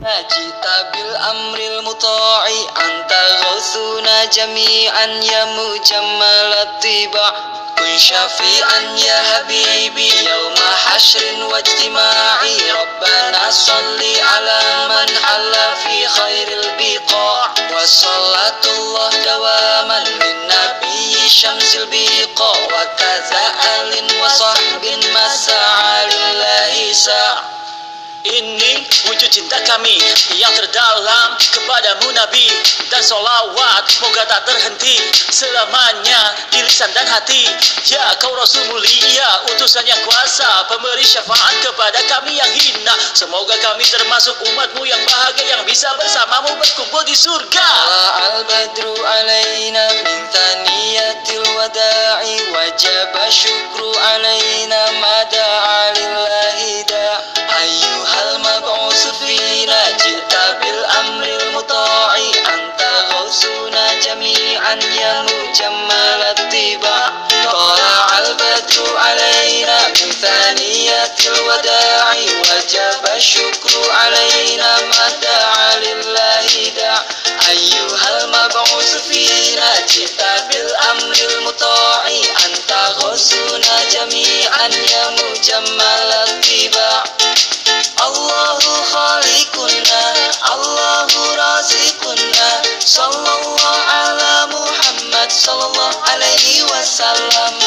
Jita bil amril muta'i anta ghawthuna jami'an ya mujammal attiba kun syafi'an ya habibi yawma hashrin wajtima'i rabbana salli ala man halla fi khairil biqa' wa salatullah dawaman min nabiyyi syamsil biqa' wa kaza alin wa sahbin masa'a lillahi sa'. Ini wujud cinta kami yang terdalam kepadamu Nabi, dan sholawat moga tak terhenti selamanya di lisan dan hati. Ya kau Rasul mulia, utusan yang kuasa, pemberi syafaat kepada kami yang hina. Semoga kami termasuk umatmu yang bahagia, yang bisa bersamamu berkumpul di surga. Al-badru alaina min thaniyatil wada'i wajaba syukru alaina mada'a lillahi da' ayyuhal mab'usu fina jita bil amril muta'i anta ghawsuna jami'an ya mujammal attiba tala'al badru alaina min thaniyatil wada'i wajaba syukru alaina mada'a lillahi da' ayyuhal mab'usu fina jita bil amril muta'i anta ghawsuna jami'an ya mujammal attiba. Allahu khaliquna, Allahu raziquna, sallallahu ala Muhammad sallallahu alaihi wasallam.